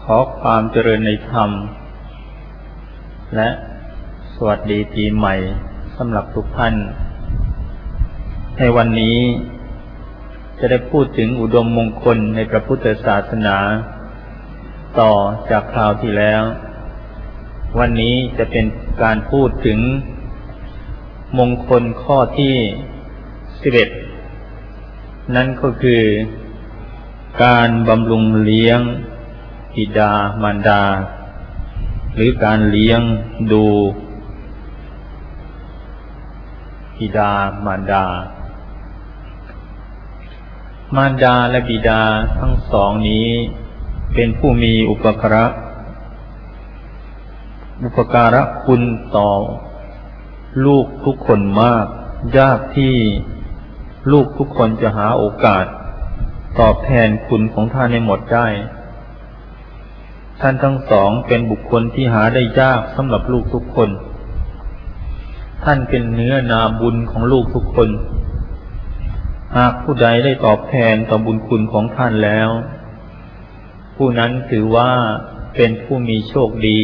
ขอความเจริญในธรรมและสวัสดีปีใหม่สำหรับทุกท่านในวันนี้จะได้พูดถึงอุดมมงคลในพระพุทธศาสนาต่อจากคราวที่แล้ววันนี้จะเป็นการพูดถึงมงคลข้อที่11นั่นก็คือการบำรุงเลี้ยงบิดามารดาหรือการเลี้ยงดูบิดามารดามารดาและบิดาทั้งสองนี้เป็นผู้มีอุปการะคุณต่อลูกทุกคนมากยากที่ลูกทุกคนจะหาโอกาสตอบแทนคุณของท่านให้หมดได้ท่านทั้งสองเป็นบุคคลที่หาได้ยากสำหรับลูกทุกคนท่านเป็นเนื้อนาบุญของลูกทุกคนหากผู้ใดได้ตอบแทนต่อบุญคุณของท่านแล้วผู้นั้นถือว่าเป็นผู้มีโชคดี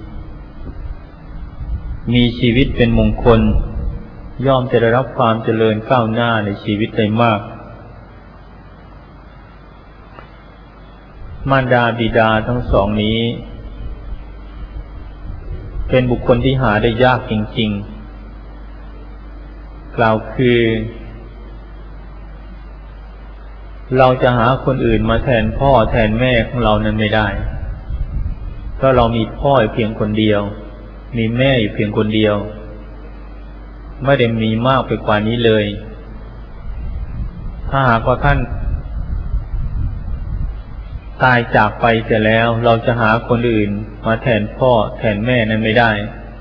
มีชีวิตเป็นมงคลย่อมจะได้รับความเจริญก้าวหน้าในชีวิตได้มากมารดาบิดาทั้งสองนี้เป็นบุคคลที่หาได้ยากจริงๆกล่าวคือเราจะหาคนอื่นมาแทนพ่อแทนแม่ของเรานั้นไม่ได้เพราะเรามีพ่อเพียงคนเดียวมีแม่อยู่เพียงคนเดียวไม่ได้มีมากไปกว่านี้เลยถ้าหากว่าท่านตายจากไปเสียแล้วเราจะหาคนอื่นมาแทนพ่อแทนแม่นั้นไม่ได้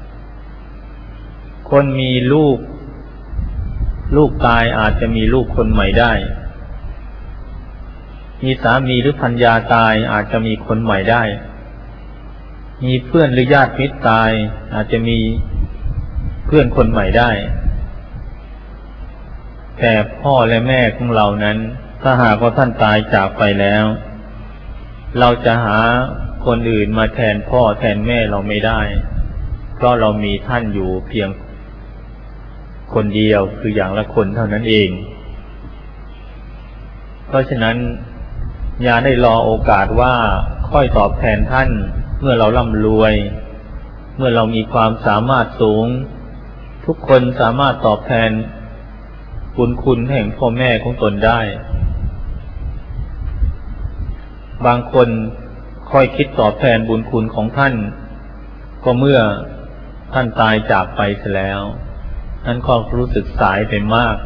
คนมีลูกตายอาจจะมีลูกคนใหม่ได้มีสามีหรือภรรยาตายอาจจะมีคนใหม่ได้มีเพื่อนหรือญาติมิตรตายอาจจะมีเพื่อนคนใหม่ได้แต่พ่อและแม่ของเรานั้นถ้าหากว่าท่านตายจากไปแล้วเราจะหาคนอื่นมาแทนพ่อแทนแม่เราไม่ได้เพราะเรามีท่านอยู่เพียงคนเดียวคืออย่างละคนเท่านั้นเองเพราะฉะนั้นอย่าได้รอโอกาสว่าค่อยตอบแทนท่านเมื่อเราร่ำรวยเมื่อเรามีความสามารถสูงทุกคนสามารถตอบแทนบุญคุณแห่งพ่อแม่ของตนได้บางคนค่อยคิดตอบแทนบุญคุณของท่านก็เมื่อท่านตายจากไปเสียแล้วท่านก็รู้สึกสายไปมาก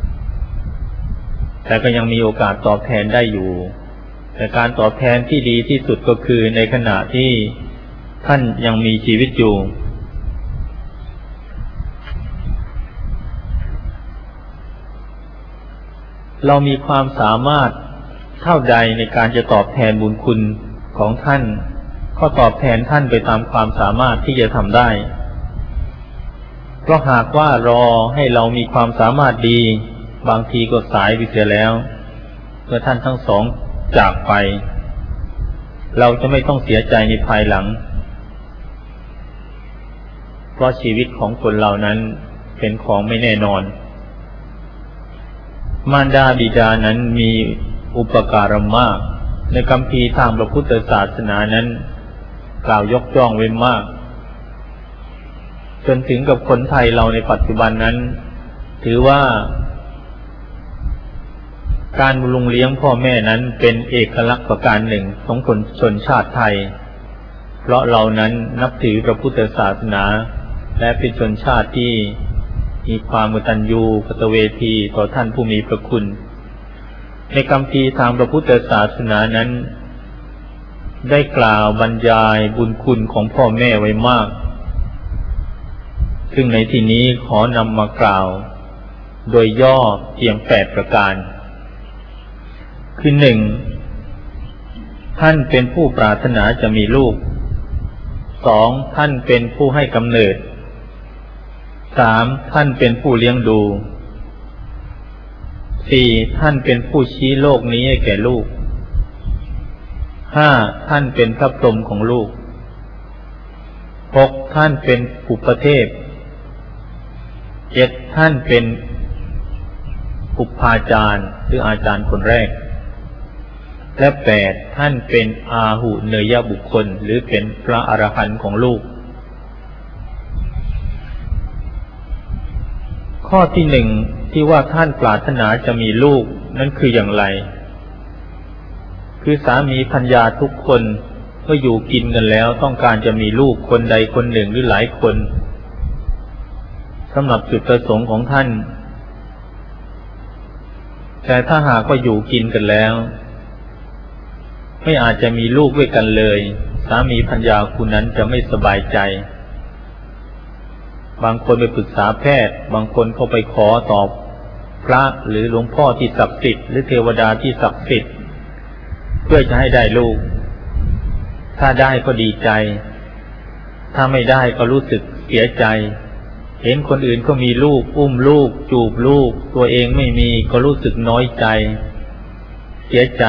แต่ก็ยังมีโอกาสตอบแทนได้อยู่แต่การตอบแทนที่ดีที่สุดก็คือในขณะที่ท่านยังมีชีวิตอยู่เรามีความสามารถเท่าใดในการจะตอบแทนบุญคุณของท่านก็ตอบแทนท่านไปตามความสามารถที่จะทำได้เพราะหากว่ารอให้เรามีความสามารถดีบางทีก็สายไปเสียแล้วเมื่อท่านทั้งสองจากไปเราจะไม่ต้องเสียใจในภายหลังเพราะชีวิตของคนเรานั้นเป็นของไม่แน่นอนมารดาบิดานั้นมีอุปการะมากในคัมภีร์ทางพระพุทธศาสนานั้นกล่าวยกย่องไว้มากจนถึงกับคนไทยเราในปัจจุบันนั้นถือว่าการบำรุงเลี้ยงพ่อแม่นั้นเป็นเอกลักษณ์ประการหนึ่งของคนชนชาติไทยเพราะเรานั้นนับถือพระพุทธศาสนาและเป็นชนชาติที่มีความกตัญญูกตเวทีต่อท่านผู้มีพระคุณในคัมภีร์ทางพระพุทธศาสนานั้นได้กล่าวบรรยายบุญคุณของพ่อแม่ไว้มากซึ่งในที่นี้ขอนำมากล่าวโดยย่อเพียง8ประการคือ 1. ท่านเป็นผู้ปรารถนาจะมีลูก 2. ท่านเป็นผู้ให้กำเนิด 3. ท่านเป็นผู้เลี้ยงดู 4. ท่านเป็นผู้ชี้โลกนี้ให้แก่ลูก 5. ท่านเป็นพระพรหมของลูก 6. ท่านเป็นอุปเทพ 7. ท่านเป็นอุปาจารย์หรืออาจารย์คนแรก และ 8. ท่านเป็นอาหุเนยบุคคลหรือเป็นพระอรหันต์ของลูกข้อที่ 1ที่ว่าท่านปรารถนาจะมีลูกนั้นคืออย่างไรคือสามีภรรยาทุกคนเมื่ออยู่กินกันแล้วต้องการจะมีลูกคนใดคนหนึ่งหรือหลายคนสำหรับจุดประสงค์ของท่านแต่ถ้าหากว่าอยู่กินกันแล้วไม่อาจจะมีลูกด้วยกันเลยสามีภรรยาคู่นั้นจะไม่สบายใจบางคนไปปรึกษาแพทย์บางคนเขาไปขอตอบพระหรือหลวงพ่อที่ศักดิ์สิทธิ์หรือเทวดาที่ศักดิ์สิทธิ์เพื่อจะให้ได้ลูกถ้าได้ก็ดีใจถ้าไม่ได้ก็รู้สึกเสียใจเห็นคนอื่นก็มีลูกอุ้มลูกจูบลูกตัวเองไม่มีก็รู้สึกน้อยใจเสียใจ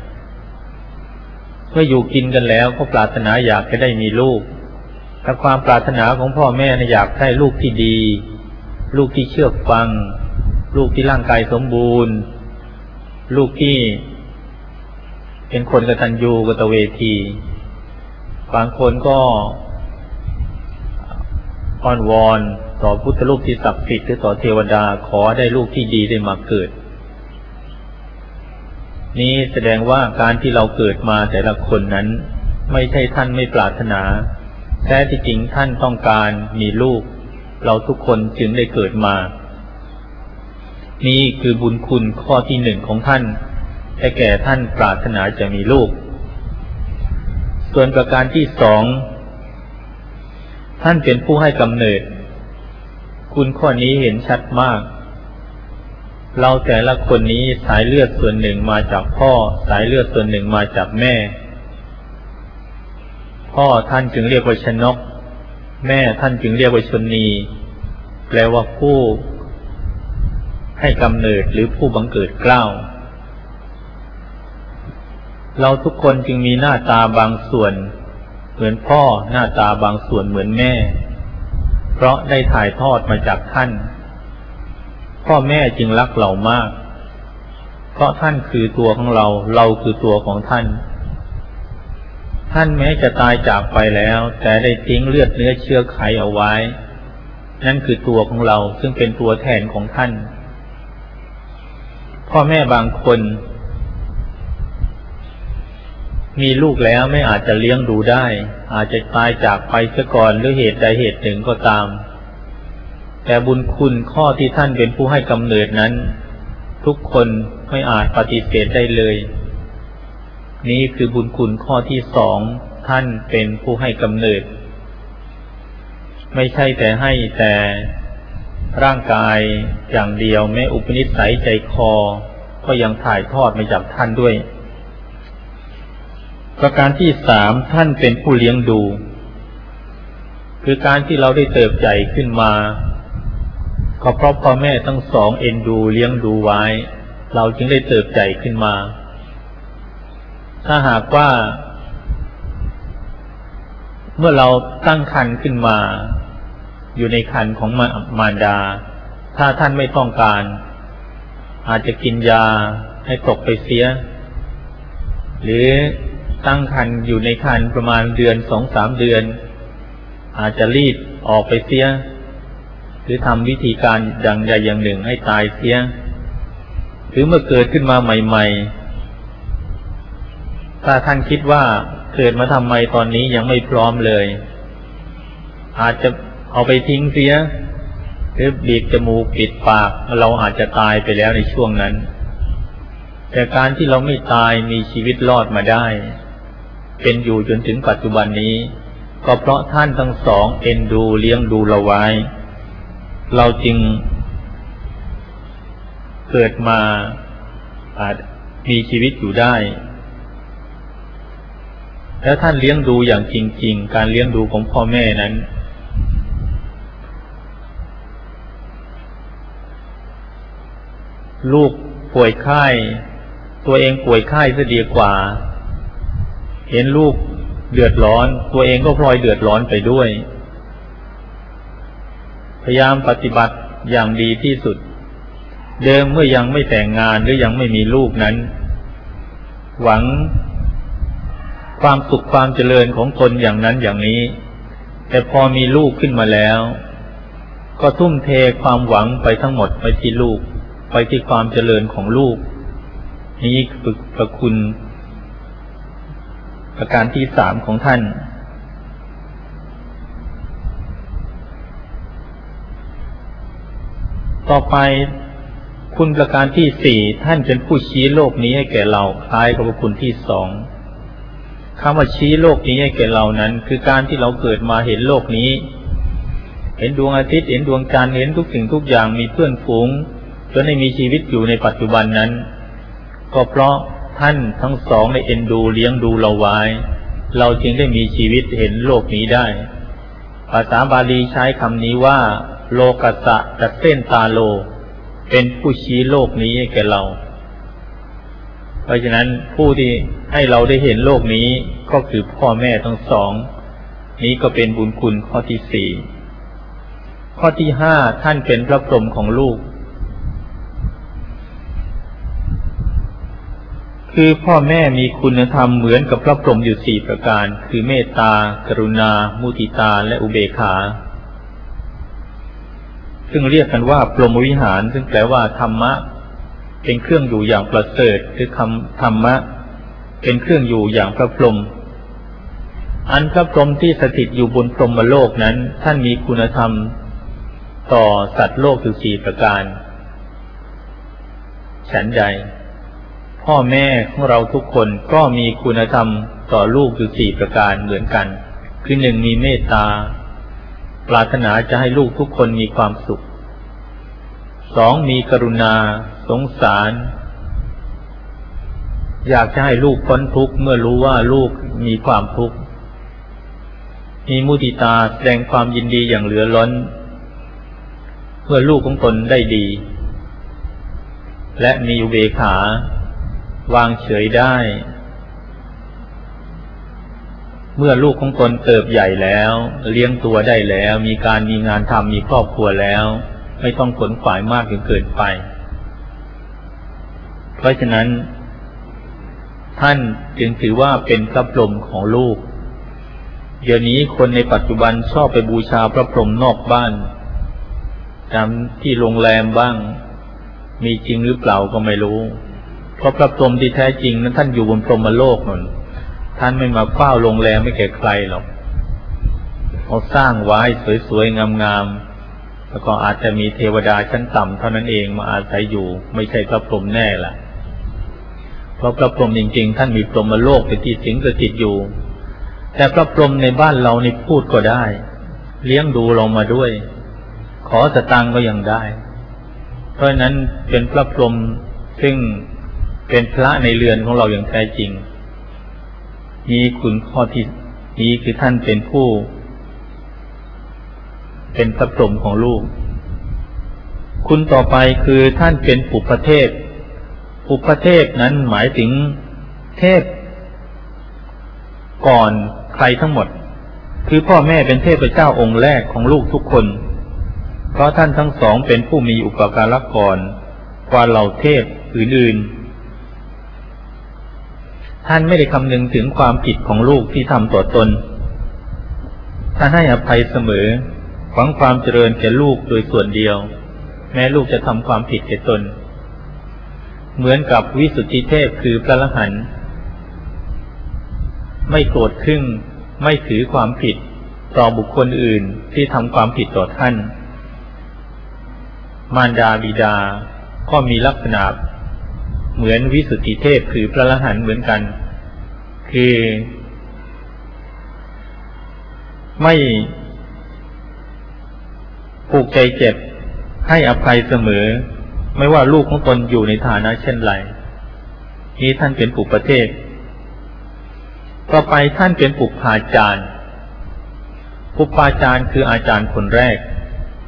เมื่ออยู่กินกันแล้วก็ปรารถนาอยากจะได้มีลูกแต่ความปรารถนาของพ่อแม่อยากได้ลูกที่ดีลูกที่เชื่อฟังลูกที่ร่างกายสมบูรณ์ลูกที่เป็นคนกตัญญูกตเวทีบางคนก็อ้อนวอนต่อพุทธรูปที่ศักดิ์สิทธิ์หรือต่อเทวดาขอได้ลูกที่ดีได้มาเกิดนี้แสดงว่าการที่เราเกิดมาแต่ละคนนั้นไม่ใช่ท่านไม่ปรารถนาแท้ที่จริงท่านต้องการมีลูกเราทุกคนจึงได้เกิดมานี่คือบุญคุณข้อที่ 1ของท่านได้แก่ท่านปรารถนาจะมีลูกส่วนประการที่ 2ท่านเป็นผู้ให้กำเนิดคุณข้อนี้เห็นชัดมากเราแต่ละคนนี้สายเลือดส่วนหนึ่งมาจากพ่อสายเลือดส่วนหนึ่งมาจากแม่พ่อท่านจึงเรียกว่าชนกแม่ท่านจึงเรียกว่าชนีแปลว่าผู้ให้กำเนิดหรือผู้บังเกิดเกล้าเราทุกคนจึงมีหน้าตาบางส่วนเหมือนพ่อหน้าตาบางส่วนเหมือนแม่เพราะได้ถ่ายทอดมาจากท่านพ่อแม่จึงรักเรามากเพราะท่านคือตัวของเราเราคือตัวของท่านท่านแม้จะตายจากไปแล้วแต่ได้ทิ้งเลือดเนื้อเชื้อไขเอาไว้นั่นคือตัวของเราซึ่งเป็นตัวแทนของท่านพ่อแม่บางคนมีลูกแล้วไม่อาจจะเลี้ยงดูได้อาจจะตายจากไปเสียก่อนด้วยเหตุใดเหตุหนึ่งก็ตามแต่บุญคุณข้อที่ท่านเป็นผู้ให้กำเนิดนั้นทุกคนไม่อาจปฏิเสธได้เลยนี้คือบุญคุณข้อที่ 2ท่านเป็นผู้ให้กำเนิดไม่ใช่แต่ให้แต่ร่างกายอย่างเดียวแม้อุปนิสัยใจคอก็ยังถ่ายทอดมาจากท่านด้วยประการที่ 3ท่านเป็นผู้เลี้ยงดูคือการที่เราได้เติบใหญ่ขึ้นมาก็เพราะพ่อแม่ทั้งสองเอ็นดูเลี้ยงดูไว้เราจึงได้เติบใหญ่ขึ้นมาถ้าหากว่าเมื่อเราตั้งครรภ์ขึ้นมาอยู่ในครรภ์ของมารดาถ้าท่านไม่ต้องการอาจจะกินยาให้ตกไปเสียหรือตั้งครรภ์อยู่ในครรภ์ประมาณเดือน 2-3 เดือนอาจจะรีดออกไปเสียหรือทำวิธีการอย่างใดอย่างหนึ่งให้ตายเสียหรือเมื่อเกิดขึ้นมาใหม่ๆถ้าท่านคิดว่าเกิดมาทำไมตอนนี้ยังไม่พร้อมเลยอาจจะเอาไปทิ้งเสียหรือบีบจมูกปิดปากเราอาจจะตายไปแล้วในช่วงนั้นแต่การที่เราไม่ตายมีชีวิตรอดมาได้เป็นอยู่จนถึงปัจจุบันนี้ก็เพราะท่านทั้งสองเอ็นดูเลี้ยงดูเราไว้เราจึงเกิดมาอาจมีชีวิตอยู่ได้แล้วท่านเลี้ยงดูอย่างจริงๆการเลี้ยงดูของพ่อแม่นั้นลูกป่วยไข้ตัวเองป่วยไข้ซะดีกว่าเห็นลูกเดือดร้อนตัวเองก็พลอยเดือดร้อนไปด้วยพยายามปฏิบัติอย่างดีที่สุดเดิมเมื่อยังไม่แต่งงานหรือยังไม่มีลูกนั้นหวังความสุขความเจริญของตนอย่างนั้นอย่างนี้แต่พอมีลูกขึ้นมาแล้วก็ทุ่มเทความหวังไปทั้งหมดไปที่ลูกไปที่ความเจริญของลูกนี้คือพระคุณประการที่สามของท่านต่อไปคุณประการที่สี่ท่านเป็นผู้ชี้โลกนี้ให้แก่เราคล้ายกับพระคุณที่สองคำว่าชี้โลกนี้ให้แก่เรานั้นคือการที่เราเกิดมาเห็นโลกนี้เห็นดวงอาทิตย์เห็นดวงจันทร์เห็นทุกสิ่งทุกอย่างมีเพื่อนฝูงจนได้มีชีวิตอยู่ในปัจจุบันนั้นก็เพราะท่านทั้งสองได้เอ็นดูเลี้ยงดูเราไว้เราจึงได้มีชีวิตเห็นโลกนี้ได้ภาษาบาลีใช้คำนี้ว่าโลกัสสะตัสเส้นตาโลเป็นผู้ชี้โลกนี้ให้แก่เราเพราะฉะนั้นผู้ที่ให้เราได้เห็นโลกนี้ก็คือพ่อแม่ทั้งสองนี้ก็เป็นบุญคุณข้อที่สี่ข้อที่ห้าท่านเป็นพระพรหมของลูกคือพ่อแม่มีคุณธรรมเหมือนกับพระพรหมอยู่สี่ประการคือเมตตากรุณามุทิตาและอุเบกขาซึ่งเรียกกันว่าพรหมวิหารซึ่งแปลว่าธรรมะเป็นเครื่องอยู่อย่างประเสริฐคือคำธรรมะเป็นเครื่องอยู่อย่างพระพรหมอันพระพรหมที่สถิตอยู่บนพรหมโลกนั้นท่านมีคุณธรรมต่อสัตว์โลกอยู่สี่ประการฉันใดพ่อแม่ของเราทุกคนก็มีคุณธรรมต่อลูกอยู่สี่ประการเหมือนกันคือหนึ่งมีเมตตาปรารถนาจะให้ลูกทุกคนมีความสุขสองมีกรุณาสงสารอยากจะให้ลูกพ้นทุกข์เมื่อรู้ว่าลูกมีความทุกข์มีมุทิตาแสดงความยินดีอย่างเหลือล้นเมื่อลูกของตนได้ดีและมีอุเบกขาวางเฉยได้เมื่อลูกของตนเติบใหญ่แล้วเลี้ยงตัวได้แล้วมีงานทำมีครอบครัวแล้วไม่ต้องขนขวายมากจนเกินไปเพราะฉะนั้นท่านจึงถือว่าเป็นพระพรหมของลูกเดี๋ยวนี้คนในปัจจุบันชอบไปบูชาพระพรหมนอกบ้านตามที่โรงแรมบ้างมีจริงหรือเปล่าก็ไม่รู้เพราะพระพรหมที่แท้จริงนั้นท่านอยู่บนพรหมโลกนั่นท่านไม่มาเฝ้าโรงแรมไม่แก่ใครหรอกเขาสร้างไว้สวยๆงามๆแล้วก็อาจจะมีเทวดาชั้นต่ำเท่านั้นเองมาอาศัยอยู่ไม่ใช่พระพรหมแน่ล่ะเพราะพระพรหมจริงๆท่านมีพรหมโลกเป็นที่สิงสถิตอยู่แต่พระพรหมในบ้านเรานี่พูดก็ได้เลี้ยงดูเรามาด้วยขอสตางค์ก็ยังได้เพราะนั้นเป็นพระพรหมซึ่งเป็นพระในเรือนของเราอย่างแท้จริงนี้คุณข้อที่นี้คือท่านเป็นผู้เป็นพระพรหมของลูกคุณต่อไปคือท่านเป็นปุพเทพปุพเทพนั้นหมายถึงเทพก่อนใครทั้งหมดคือพ่อแม่เป็นเทพเจ้าองค์แรกของลูกทุกคนเพราะท่านทั้งสองเป็นผู้มีอุปการะก่อนกว่าเหล่าเทพอื่นๆท่านไม่ได้คำนึงถึงความผิดของลูกที่ทำต่อตนท่านให้อภัยเสมอหวังความเจริญแก่ลูกโดยส่วนเดียวแม้ลูกจะทำความผิดแก่ตนเหมือนกับวิสุทธิเทพคือพระอรหันต์ไม่โกรธเคืองไม่ถือความผิดต่อบุคคลอื่นที่ทำความผิดต่อท่านมารดาบิดาก็มีลักษณะเหมือนวิสุทธิเทพคือพระอรหันต์เหมือนกันคือไม่ผูกใจเจ็บให้อภัยเสมอไม่ว่าลูกของตนอยู่ในฐานะเช่นไรนี้ท่านเป็นปุพเทพต่อไปท่านเป็นปุพพาจารย์ปุพพาจารย์คืออาจารย์คนแรก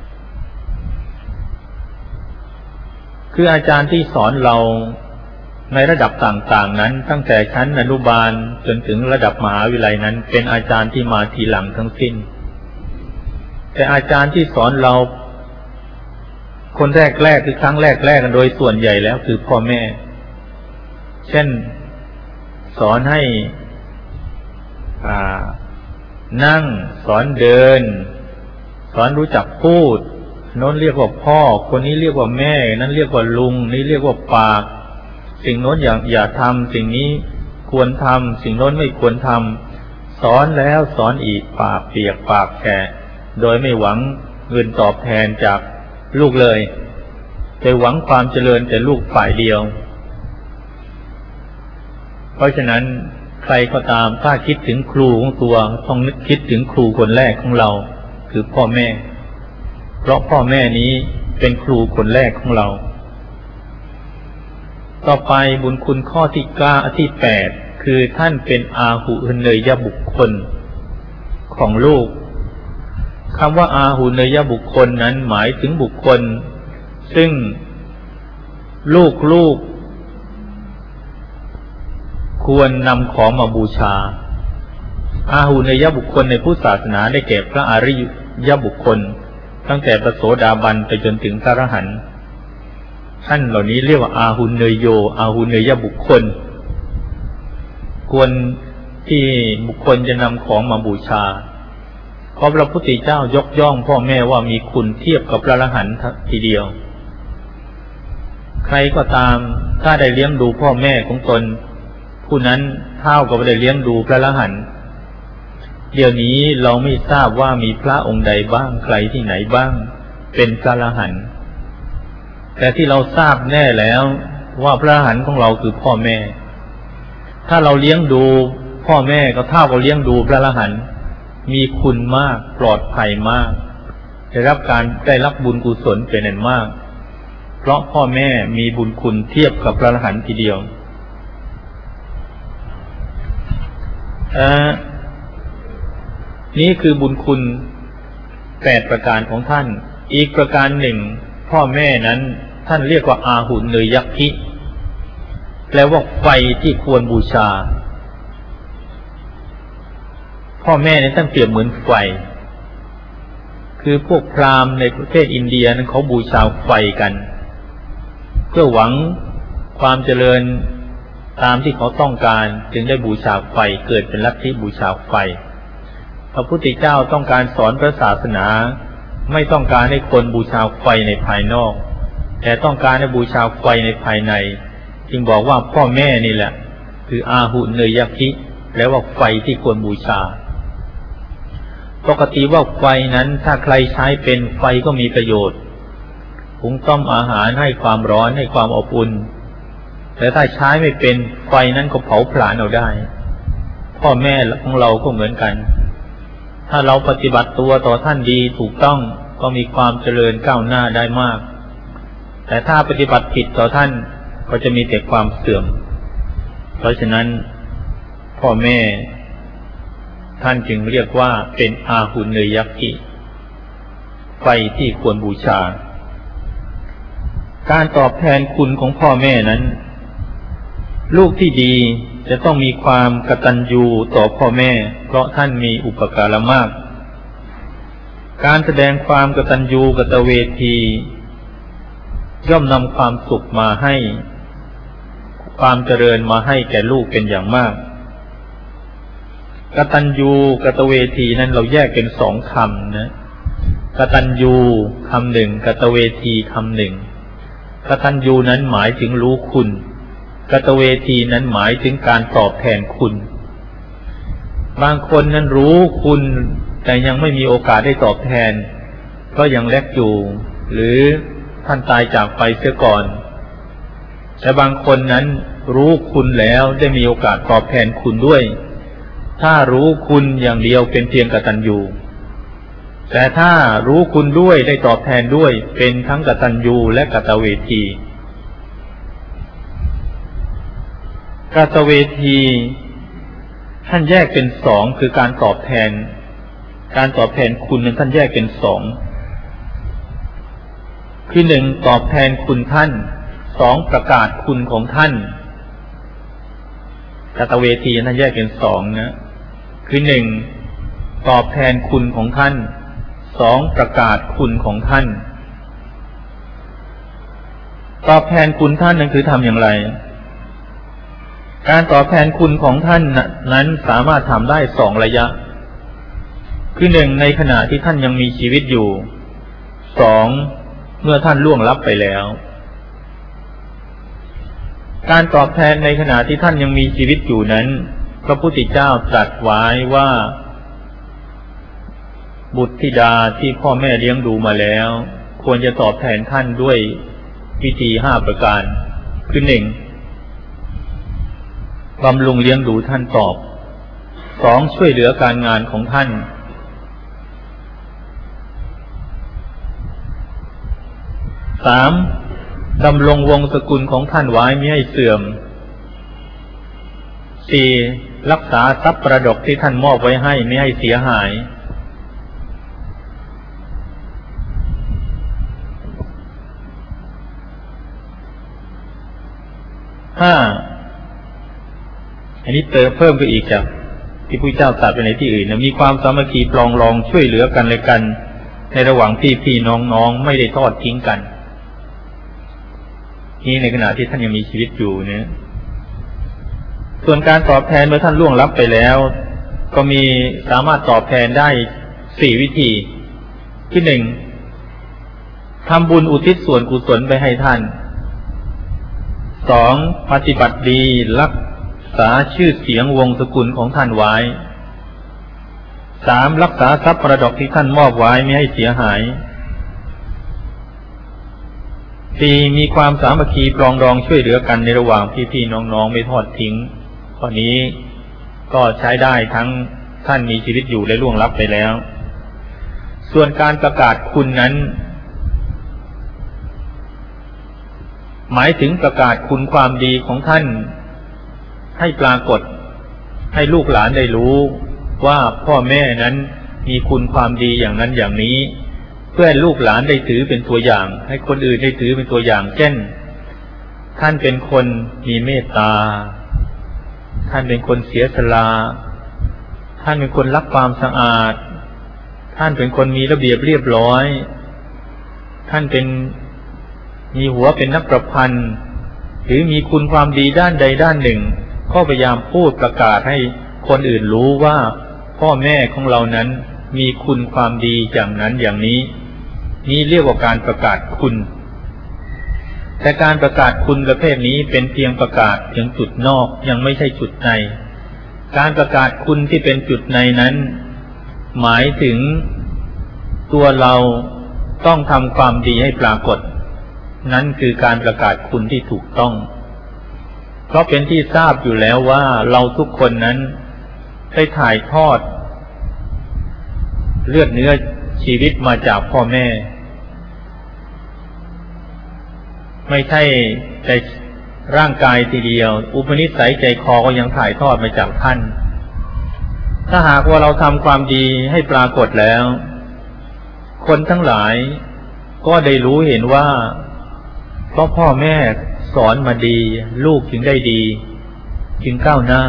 คืออาจารย์ที่สอนเราในระดับต่างๆนั้นตั้งแต่ชั้นอนุบาลจนถึงระดับมหาวิทยาลัยนั้นเป็นอาจารย์ที่มาทีหลังทั้งสิ้นแต่อาจารย์ที่สอนเราคนแรกคือครั้งแรกกันโดยส่วนใหญ่แล้วคือพ่อแม่เช่นสอนให้นั่งสอนเดินสอนรู้จักพูดโน้นเรียกว่าพ่อคนนี้เรียกว่าแม่นั้นเรียกว่าลุงนี่เรียกว่าปากสิ่งโน้นอย่าทำสิ่งนี้ควรทำสิ่งโน้นไม่ควรทำสอนแล้วสอนอีกปากเปียกปากแฉะโดยไม่หวังเงินตอบแทนจากลูกเลยแต่หวังความเจริญแต่ลูกฝ่ายเดียวเพราะฉะนั้นใครก็ตามถ้าคิดถึงครูของตัวต้องนึกคิดถึงครูคนแรกของเราคือพ่อแม่เพราะพ่อแม่นี้เป็นครูคนแรกของเราต่อไปบุญคุณข้อที่8คือท่านเป็นอาหุเนยบุคคลของลูกคำว่าอาหุเนยบุคคลนั้นหมายถึงบุคคลซึ่งลูกควรนำของมาบูชาอาหุเนยบุคคลในพุทธศาสนาได้แก่พระอริยบุคคลตั้งแต่พระโสดาบันไปจนถึงพระอรหันต์ท่านเหล่านี้เรียกว่าอาหุเนยโยอาหุเนยบุคคลควรที่บุคคลจะนำของมาบูชาเพราะพระพุทธเจ้ายกย่องพ่อแม่ว่ามีคุณเทียบกับพระอรหันต์ทีเดียวใครก็ตามถ้าได้เลี้ยงดูพ่อแม่ของตนผู้นั้นเท่ากับได้เลี้ยงดูพระอรหันต์เดี๋ยวนี้เราไม่ทราบว่ามีพระองค์ใดบ้างใครที่ไหนบ้างเป็นพระอรหันต์แต่ที่เราทราบแน่แล้วว่าพระอรหันต์ของเราคือพ่อแม่ถ้าเราเลี้ยงดูพ่อแม่ก็เท่ากับเลี้ยงดูพระอรหันต์มีคุณมากปลอดภัยมากได้รับบุญกุศลเป็นอันมากเพราะพ่อแม่มีบุญคุณเทียบกับพระอรหันต์ทีเดียวนี่คือบุญคุณ8ประการของท่านอีกประการหนึ่งพ่อแม่นั้นท่านเรียกว่าอาหุเนยยักขิแปลว่าไฟที่ควรบูชาพ่อแม่เนี่ยท่านเปรียบเหมือนไฟคือพวกพราหมณ์ในประเทศอินเดียนั้นเขาบูชาไฟกันเพื่อหวังความเจริญตามที่เขาต้องการจึงได้บูชาไฟเกิดเป็นลัทธิบูชาไฟพระพุทธเจ้าต้องการสอนพระศาสนาไม่ต้องการให้คนบูชาไฟในภายนอกแต่ต้องการให้บูชาไฟในภายในจึงบอกว่าพ่อแม่นี่แหละคืออาหุเนยยักขิแปลว่าไฟที่ควรบูชาปกติว่าไฟนั้นถ้าใครใช้เป็นไฟก็มีประโยชน์หุงต้มอาหารให้ความร้อนให้ความอบอุ่นแต่ถ้าใช้ไม่เป็นไฟนั้นก็เผาผลาญเอาได้พ่อแม่ของเราก็เหมือนกันถ้าเราปฏิบัติตัวต่อท่านดีถูกต้องก็มีความเจริญก้าวหน้าได้มากแต่ถ้าปฏิบัติผิดต่อท่านก็จะมีแต่ความเสื่อมเพราะฉะนั้นพ่อแม่ท่านจึงเรียกว่าเป็นอาหุเนยยักขิไฟที่ควรบูชาการตอบแทนคุณของพ่อแม่นั้นลูกที่ดีจะต้องมีความกตัญญูต่อพ่อแม่เพราะท่านมีอุปการะมากการแสดงความกตัญญูกตเวทีย่อมนำความสุขมาให้ความเจริญมาให้แก่ลูกเป็นอย่างมากกตัญญูกตเวทีนั้นเราแยกเป็น2คำนะกตัญญูคำหนึ่งกตเวทีคำหนึ่งกตัญญูนั้นหมายถึงรู้คุณกตเวทีนั้นหมายถึงการตอบแทนคุณบางคนนั้นรู้คุณแต่ยังไม่มีโอกาสได้ตอบแทนก็ยังเล็กอยู่หรือท่านตายจากไปเสียก่อนแต่บางคนนั้นรู้คุณแล้วได้มีโอกาสตอบแทนคุณด้วยถ้ารู้คุณอย่างเดียวเป็นเพียงกตัญญูแต่ถ้ารู้คุณด้วยได้ตอบแทนด้วยเป็นทั้งกตัญญูและกตเวทีกตเวทีท่านแยกเป็น2คือการตอบแทนคุณนั้นท่านแยกเป็น2คือ1ตอบแทนคุณท่าน2ประกาศคุณของท่านกัตเวทีนั้นแยกเป็นสองนะคือหนึ่งตอบแทนคุณของท่านสองประกาศคุณของท่านตอบแทนคุณท่านนั้นคือทำอย่างไรการตอบแทนคุณของท่านนั้นสามารถทำได้สองระยะคือหนึ่งในขณะที่ท่านยังมีชีวิตอยู่สองเมื่อท่านล่วงลับไปแล้วการตอบแทนในขณะที่ท่านยังมีชีวิตอยู่นั้นพระพุทธเจ้าตรัสไว้ว่าบุตรธิดาที่พ่อแม่เลี้ยงดูมาแล้วควรจะตอบแทนท่านด้วยวิธี5ประการคือ1บำรุงเลี้ยงดูท่านตอบ2ช่วยเหลือการงานของท่าน3ดำรงวงศกุลของท่านไว้ไม่ให้เสื่อม4รักษาทรัพย์ประดกที่ท่านมอบไว้ให้ไม่ให้เสียหายอันนี้เติมเพิ่มไปอีกจากที่พระเจ้าตรัสไปในที่อื่นมีความสามัคคีปรองรองช่วยเหลือกันและกันในระหว่างพี่น้องไม่ได้ทอดทิ้งกันนี่ในขณะที่ท่านยังมีชีวิตอยู่เนี่ยส่วนการตอบแทนเมื่อท่านล่วงลับไปแล้วก็มีสามารถตอบแทนได้4วิธีที่1ทำบุญอุทิศส่วนกุศลไปให้ท่าน2ปฏิบัติดีรักษาชื่อเสียงวงศกุลของท่านไว้3รักษาทรัพย์ประดกที่ท่านมอบไว้ไม่ให้เสียหาย4มีความสามัคคีปรองดองช่วยเหลือกันในระหว่างพี่น้องไม่ทอดทิ้งข้อนี้ก็ใช้ได้ทั้งท่านมีชีวิตอยู่และล่วงลับไปแล้วส่วนการประกาศคุณนั้นหมายถึงประกาศคุณความดีของท่านให้ปรากฏให้ลูกหลานได้รู้ว่าพ่อแม่นั้นมีคุณความดีอย่างนั้นอย่างนี้เพื่อให้ลูกหลานได้ถือเป็นตัวอย่างให้คนอื่นได้ถือเป็นตัวอย่างเช่นท่านเป็นคนมีเมตตาท่านเป็นคนเสียสละท่านเป็นคนรักความสะอาดท่านเป็นคนมีระเบียบเรียบร้อยท่านเป็นมีหัวเป็นนักประพันธ์หรือมีคุณความดีด้านใดด้านหนึ่งก็พยายามพูดประกาศให้คนอื่นรู้ว่าพ่อแม่ของเรานั้นมีคุณความดีอย่างนั้นอย่างนี้นี่เรียกว่าการประกาศคุณแต่การประกาศคุณประเภทนี้เป็นเพียงประกาศเพียงจุดนอกยังไม่ใช่จุดในการประกาศคุณที่เป็นจุดในนั้นหมายถึงตัวเราต้องทำความดีให้ปรากฏนั่นคือการประกาศคุณที่ถูกต้องเพราะเป็นที่ทราบอยู่แล้วว่าเราทุกคนนั้นได้ถ่ายทอดเลือดเนื้อชีวิตมาจากพ่อแม่ไม่ใช่แต่ร่างกายทีเดียวอุปนิสัยใจคอก็ยังถ่ายทอดมาจากท่านถ้าหากว่าเราทำความดีให้ปรากฏแล้วคนทั้งหลายก็ได้รู้เห็นว่าเพราะพ่อแม่สอนมาดีลูกจึงได้ดีจึงก้าวหน้า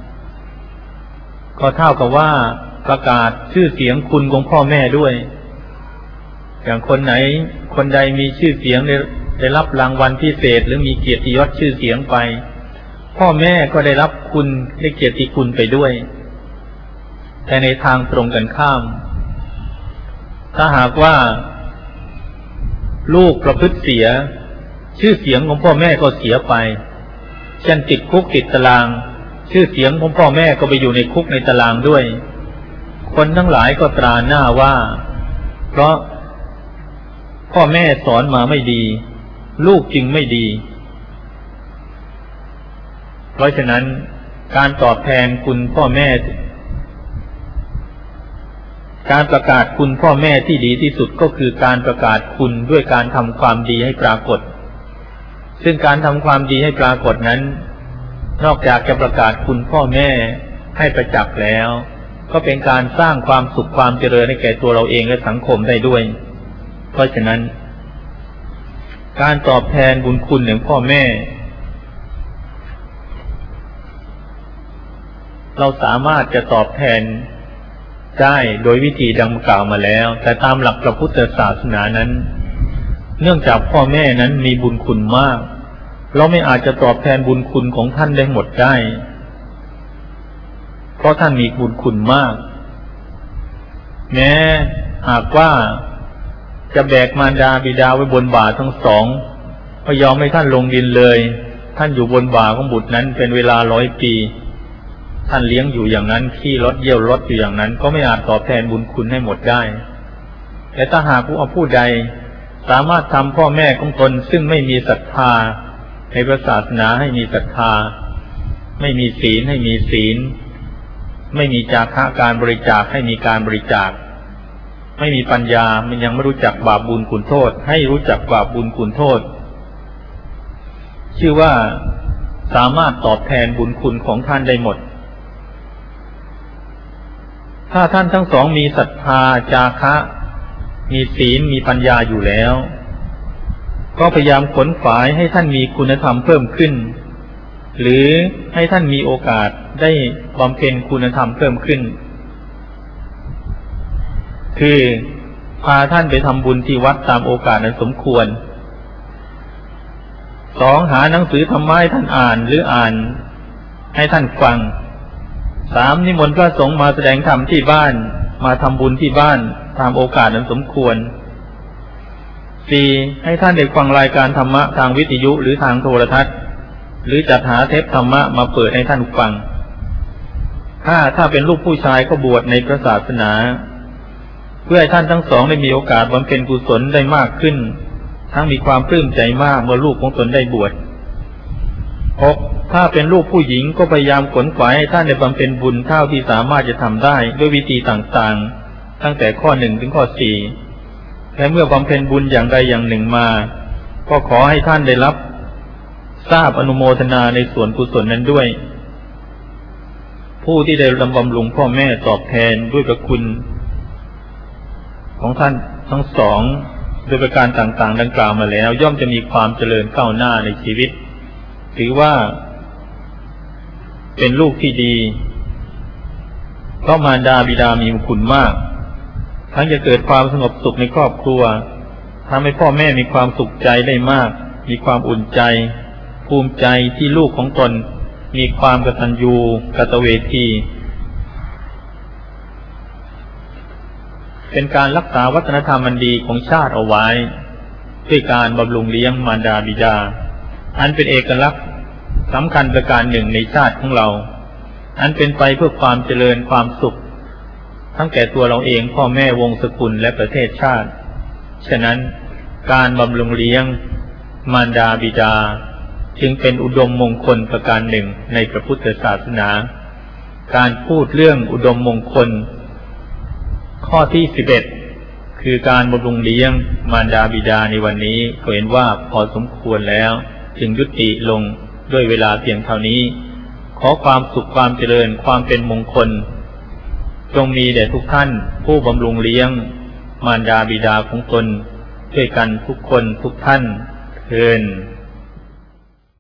ก็เท่ากับว่าประกาศชื่อเสียงคุณของพ่อแม่ด้วยอย่างคนใดมีชื่อเสียงได้รับรางวัลพิเศษหรือมีเกียรติยศชื่อเสียงไปพ่อแม่ก็ได้รับคุณได้เกียรติคุณไปด้วยแต่ในทางตรงกันข้ามถ้าหากว่าลูกประพฤติเสียชื่อเสียงของพ่อแม่ก็เสียไปเช่นติดคุกติดตารางชื่อเสียงของพ่อแม่ก็ไปอยู่ในคุกในตารางด้วยคนทั้งหลายก็ตราหน้าว่าเพราะพ่อแม่สอนมาไม่ดีลูกจึงไม่ดีเพราะฉะนั้นการตอบแทนคุณพ่อแม่การประกาศคุณพ่อแม่ที่ดีที่สุดก็คือการประกาศคุณด้วยการทำความดีให้ปรากฏซึ่งการทำความดีให้ปรากฏนั้นนอกจากจะประกาศคุณพ่อแม่ให้ประจักษ์แล้วก็เป็นการสร้างความสุขความเจริญให้แก่ตัวเราเองและสังคมได้ด้วยเพราะฉะนั้นการตอบแทนบุญคุณของพ่อแม่เราสามารถจะตอบแทนได้โดยวิธีดังกล่าวมาแล้วแต่ตามหลักพระพุทธศาสนานั้นเนื่องจากพ่อแม่นั้นมีบุญคุณมากเราไม่อาจจะตอบแทนบุญคุณของท่านได้หมดได้เพราะท่านมีบุญคุณมากแม้หากว่าจะแบกมารดาบิดาไว้บนบ่าทั้งสองไม่ยอมให้ท่านลงดินเลยท่านอยู่บนบ่าของบุตรนั้นเป็นเวลา100 ปีท่านเลี้ยงอยู่อย่างนั้นขี้รถเยี่ยวรถอยู่อย่างนั้นก็ไม่อาจตอบแทนบุญคุณให้หมดได้แต่ถ้าหากผู้ใดสามารถทำพ่อแม่ของตนซึ่งไม่มีศรัทธาในพระศาสนาให้มีศรัทธาไม่มีศีลให้มีศีลไม่มีจาคะการบริจาคให้มีการบริจาคไม่มีปัญญามันยังไม่รู้จักบาปบุญคุณโทษให้รู้จักบาปบุญคุณโทษชื่อว่าสามารถตอบแทนบุญคุณของท่านได้หมดถ้าท่านทั้งสองมีศรัทธาจาคะมีศีลมีปัญญาอยู่แล้วก็พยายามขนขวายให้ท่านมีคุณธรรมเพิ่มขึ้นหรือให้ท่านมีโอกาสได้บำเพ็ญคุณธรรมเพิ่มขึ้นคือพาท่านไปทำบุญที่วัดตามโอกาสนั้นสมควร2หาหนังสือธรรมะให้ท่านอ่านหรืออ่านให้ท่านฟัง3นิมนต์พระสงฆ์มาแสดงธรรมที่บ้านมาทำบุญที่บ้านตามโอกาสนั้นสมควร4ให้ท่านได้ฟังรายการธรรมะทางวิทยุหรือทางโทรทัศน์หรือจัดหาเทปธรรมะมาเปิดให้ท่านฟังถ้าเป็นลูกผู้ชายก็บวชในพระศาสนาเพื่อให้ท่านทั้งสองได้มีโอกาสบำเพ็ญกุศลได้มากขึ้นทั้งมีความปลื้มใจมากเมื่อลูกของตนได้บวช6ถ้าเป็นลูกผู้หญิงก็พยายามขนขวายให้ท่านได้บำเพ็ญบุญเท่าที่สามารถจะทำได้ด้วยวิธีต่างๆตั้งแต่ข้อ1ถึงข้อ4และเมื่อบำเพ็ญบุญอย่างใดอย่างหนึ่งมาก็ขอให้ท่านได้รับทราบอนุโมทนาในส่วนกุศลนั้นด้วยผู้ที่ได้บำรุงพ่อแม่ตอบแทนด้วยพระคุณของท่านทั้งสองโดยประการต่างๆดังกล่าวมาแล้วย่อมจะมีความเจริญก้าวหน้าในชีวิตถือว่าเป็นลูกที่ดีเพราะมารดาบิดามีคุณมากทั้งจะเกิดความสงบสุขในครอบครัวทำให้พ่อแม่มีความสุขใจได้มากมีความอุ่นใจภูมิใจที่ลูกของตนมีความกตัญญูกตเวทีเป็นการรักษาวัฒนธรรมอันดีของชาติเอาไว้ด้วยการบำรุงเลี้ยงมารดาบิดาอันเป็นเอกลักษณ์สำคัญประการหนึ่งในชาติของเราอันเป็นไปเพื่อความเจริญความสุขทั้งแก่ตัวเราเองพ่อแม่วงศ์สกุลและประเทศชาติฉะนั้นการบำรุงเลี้ยงมารดาบิดาจึงเป็นอุดมมงคลประการหนึ่งในพระพุทธศาสนาการพูดเรื่องอุดมมงคลข้อที่11คือการบำรุงเลี้ยงมารดาบิดาในวันนี้ก็เห็นว่าพอสมควรแล้วจึงยุติลงด้วยเวลาเพียงเท่านี้ขอความสุขความเจริญความเป็นมงคลจงมีแด่ทุกท่านผู้บำรุงเลี้ยงมารดาบิดาของตนด้วยกันทุกคนทุกท่านเทอญ